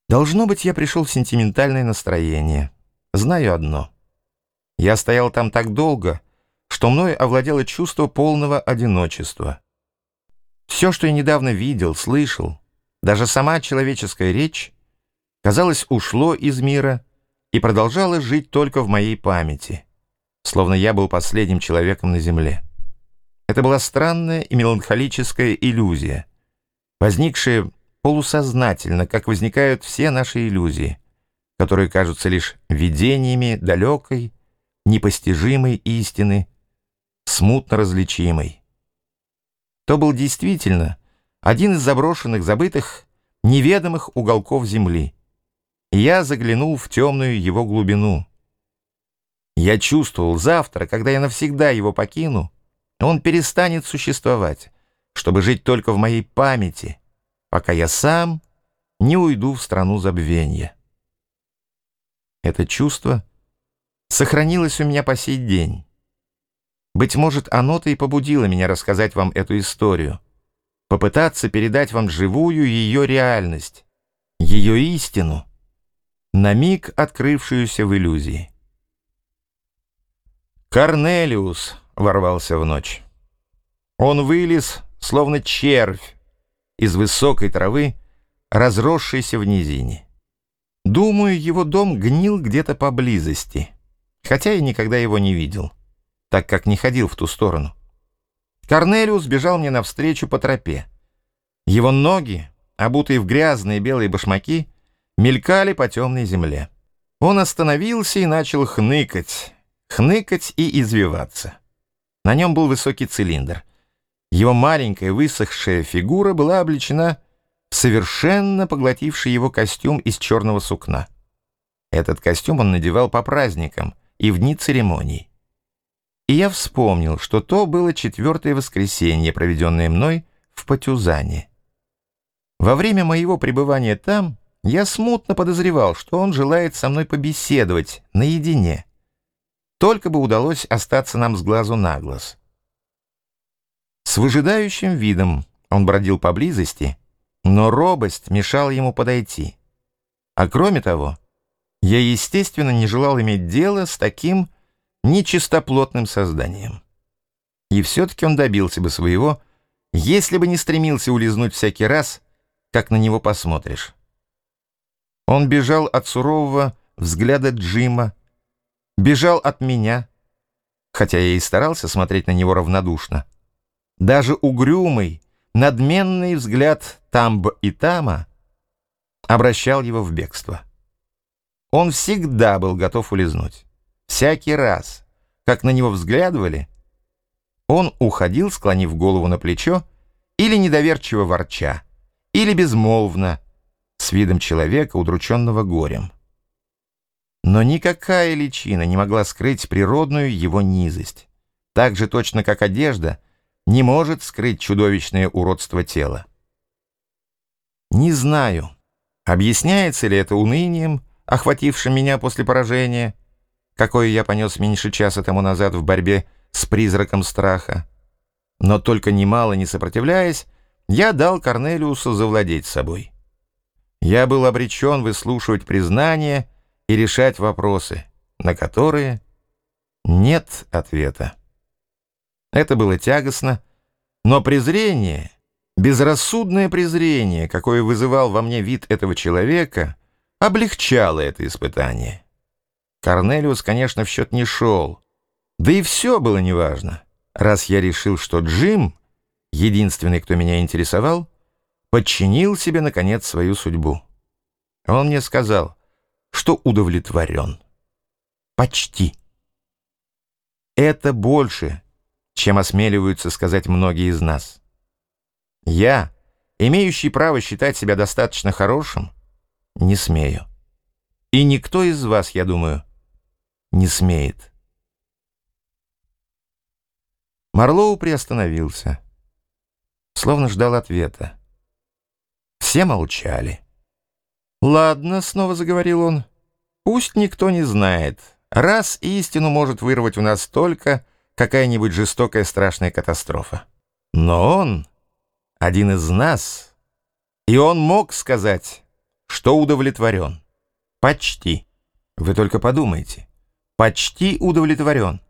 Должно быть, я пришел в сентиментальное настроение. Знаю одно. Я стоял там так долго, что мною овладело чувство полного одиночества. Все, что я недавно видел, слышал, даже сама человеческая речь, казалось, ушло из мира и продолжало жить только в моей памяти, словно я был последним человеком на земле. Это была странная и меланхолическая иллюзия, возникшая полусознательно, как возникают все наши иллюзии, которые кажутся лишь видениями далекой, непостижимой истины, смутно различимой. То был действительно один из заброшенных, забытых, неведомых уголков земли, и я заглянул в темную его глубину. Я чувствовал, завтра, когда я навсегда его покину, он перестанет существовать, чтобы жить только в моей памяти, пока я сам не уйду в страну забвенья. Это чувство сохранилось у меня по сей день. Быть может, оно-то и побудило меня рассказать вам эту историю, попытаться передать вам живую ее реальность, ее истину, на миг открывшуюся в иллюзии. Корнелиус ворвался в ночь. Он вылез, словно червь, из высокой травы, разросшейся в низине. Думаю, его дом гнил где-то поблизости, хотя я никогда его не видел, так как не ходил в ту сторону. Корнелиус бежал мне навстречу по тропе. Его ноги, обутые в грязные белые башмаки, мелькали по темной земле. Он остановился и начал хныкать и извиваться. На нем был высокий цилиндр. Его маленькая высохшая фигура была облечена в совершенно поглотивший его костюм из черного сукна. Этот костюм он надевал по праздникам и в дни церемоний. И я вспомнил, что то было 4-е воскресенье, проведенное мной в Патюзане. Во время моего пребывания там я смутно подозревал, что он желает со мной побеседовать наедине. Только бы удалось остаться нам с глазу на глаз. С выжидающим видом он бродил поблизости, но робость мешала ему подойти. А кроме того, я, естественно, не желал иметь дело с таким нечистоплотным созданием. И все-таки он добился бы своего, если бы не стремился улизнуть всякий раз, как на него посмотришь. Он бежал от сурового взгляда Джима, бежал от меня, хотя я и старался смотреть на него равнодушно. Даже угрюмый, надменный взгляд Тамб-и-Тама обращал его в бегство. Он всегда был готов улизнуть. Всякий раз, как на него взглядывали, он уходил, склонив голову на плечо, или недоверчиво ворча, или безмолвно, с видом человека, удрученного горем. Но никакая личина не могла скрыть природную его низость, так же точно, как одежда не может скрыть чудовищное уродство тела. Не знаю, объясняется ли это унынием, охватившим меня после поражения, какое я понес меньше часа тому назад в борьбе с призраком страха. Но только немало не сопротивляясь, я дал Корнелиусу завладеть собой. Я был обречен выслушивать признания и решать вопросы, на которые нет ответа. Это было тягостно, но презрение, безрассудное презрение, какое вызывал во мне вид этого человека, облегчало это испытание. Корнелиус, конечно, в счет не шел, да и все было неважно, раз я решил, что Джим, единственный, кто меня интересовал, подчинил себе, наконец, свою судьбу. Он мне сказал, что удовлетворен. Почти. Это больше, чем осмеливаются сказать многие из нас. Я, имеющий право считать себя достаточно хорошим, не смею. И никто из вас, я думаю, не смеет. Марлоу приостановился, словно ждал ответа. Все молчали. «Ладно», — снова заговорил он, — «пусть никто не знает, раз истину может вырвать у нас только какая-нибудь жестокая страшная катастрофа. Но он один из нас, и он мог сказать, что удовлетворен. Почти. Вы только подумайте. Почти удовлетворен.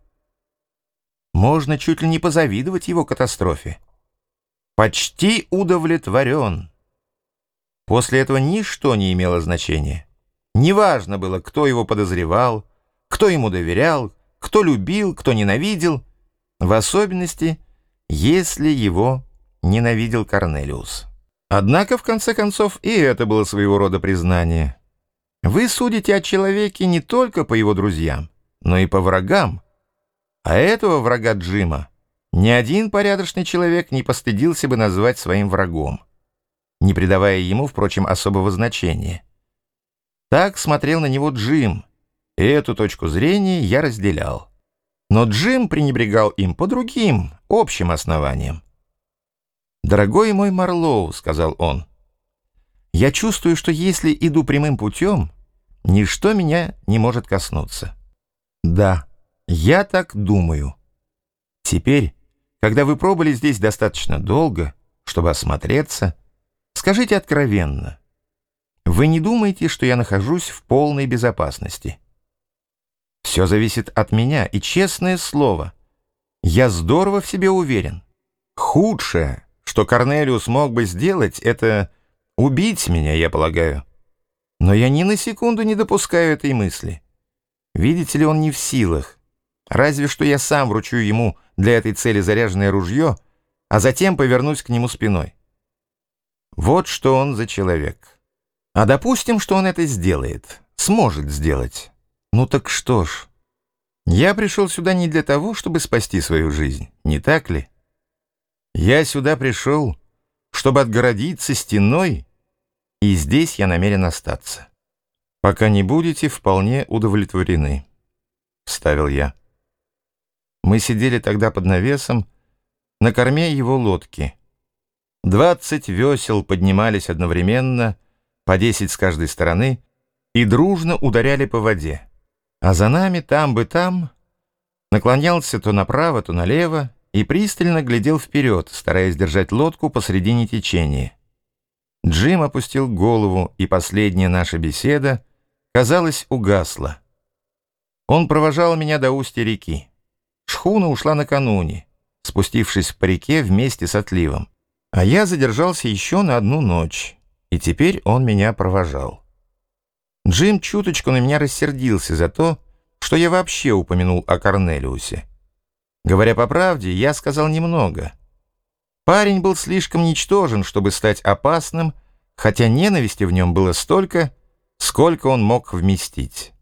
Можно чуть ли не позавидовать его катастрофе. Почти удовлетворен. После этого ничто не имело значения. Неважно было, кто его подозревал, кто ему доверял, кто любил, кто ненавидел, в особенности, если его ненавидел Корнелиус. Однако, в конце концов, и это было своего рода признание. Вы судите о человеке не только по его друзьям, но и по врагам. А этого врага Джима ни один порядочный человек не постыдился бы назвать своим врагом, не придавая ему, впрочем, особого значения. Так смотрел на него Джим, и эту точку зрения я разделял. Но Джим пренебрегал им по другим, общим основаниям. «Дорогой мой Марлоу», — сказал он, — «я чувствую, что если иду прямым путем, ничто меня не может коснуться. Да, я так думаю. Теперь, когда вы пробыли здесь достаточно долго, чтобы осмотреться, скажите откровенно, вы не думаете, что я нахожусь в полной безопасности? Все зависит от меня, и, честное слово, я здорово в себе уверен. Худшее, что Корнелиус мог бы сделать, это убить меня, я полагаю. Но я ни на секунду не допускаю этой мысли. Видите ли, он не в силах. Разве что я сам вручу ему для этой цели заряженное ружье, а затем повернусь к нему спиной. Вот что он за человек. А допустим, что он это сделает, сможет сделать. Ну так что ж, я пришел сюда не для того, чтобы спасти свою жизнь, не так ли? Я сюда пришел, чтобы отгородиться стеной, и здесь я намерен остаться. Пока не будете вполне удовлетворены, — вставил я. Мы сидели тогда под навесом на корме его лодки. 20 весел поднимались одновременно, по 10 с каждой стороны, и дружно ударяли по воде. А за нами, там наклонялся то направо, то налево и пристально глядел вперед, стараясь держать лодку посредине течения. Джим опустил голову, и последняя наша беседа, казалось, угасла. Он провожал меня до устья реки. Шхуна ушла накануне, спустившись по реке вместе с отливом. А я задержался еще на одну ночь, и теперь он меня провожал. Джим чуточку на меня рассердился за то, что я вообще упомянул о Корнелиусе. Говоря по правде, я сказал немного. Парень был слишком ничтожен, чтобы стать опасным, хотя ненависти в нем было столько, сколько он мог вместить.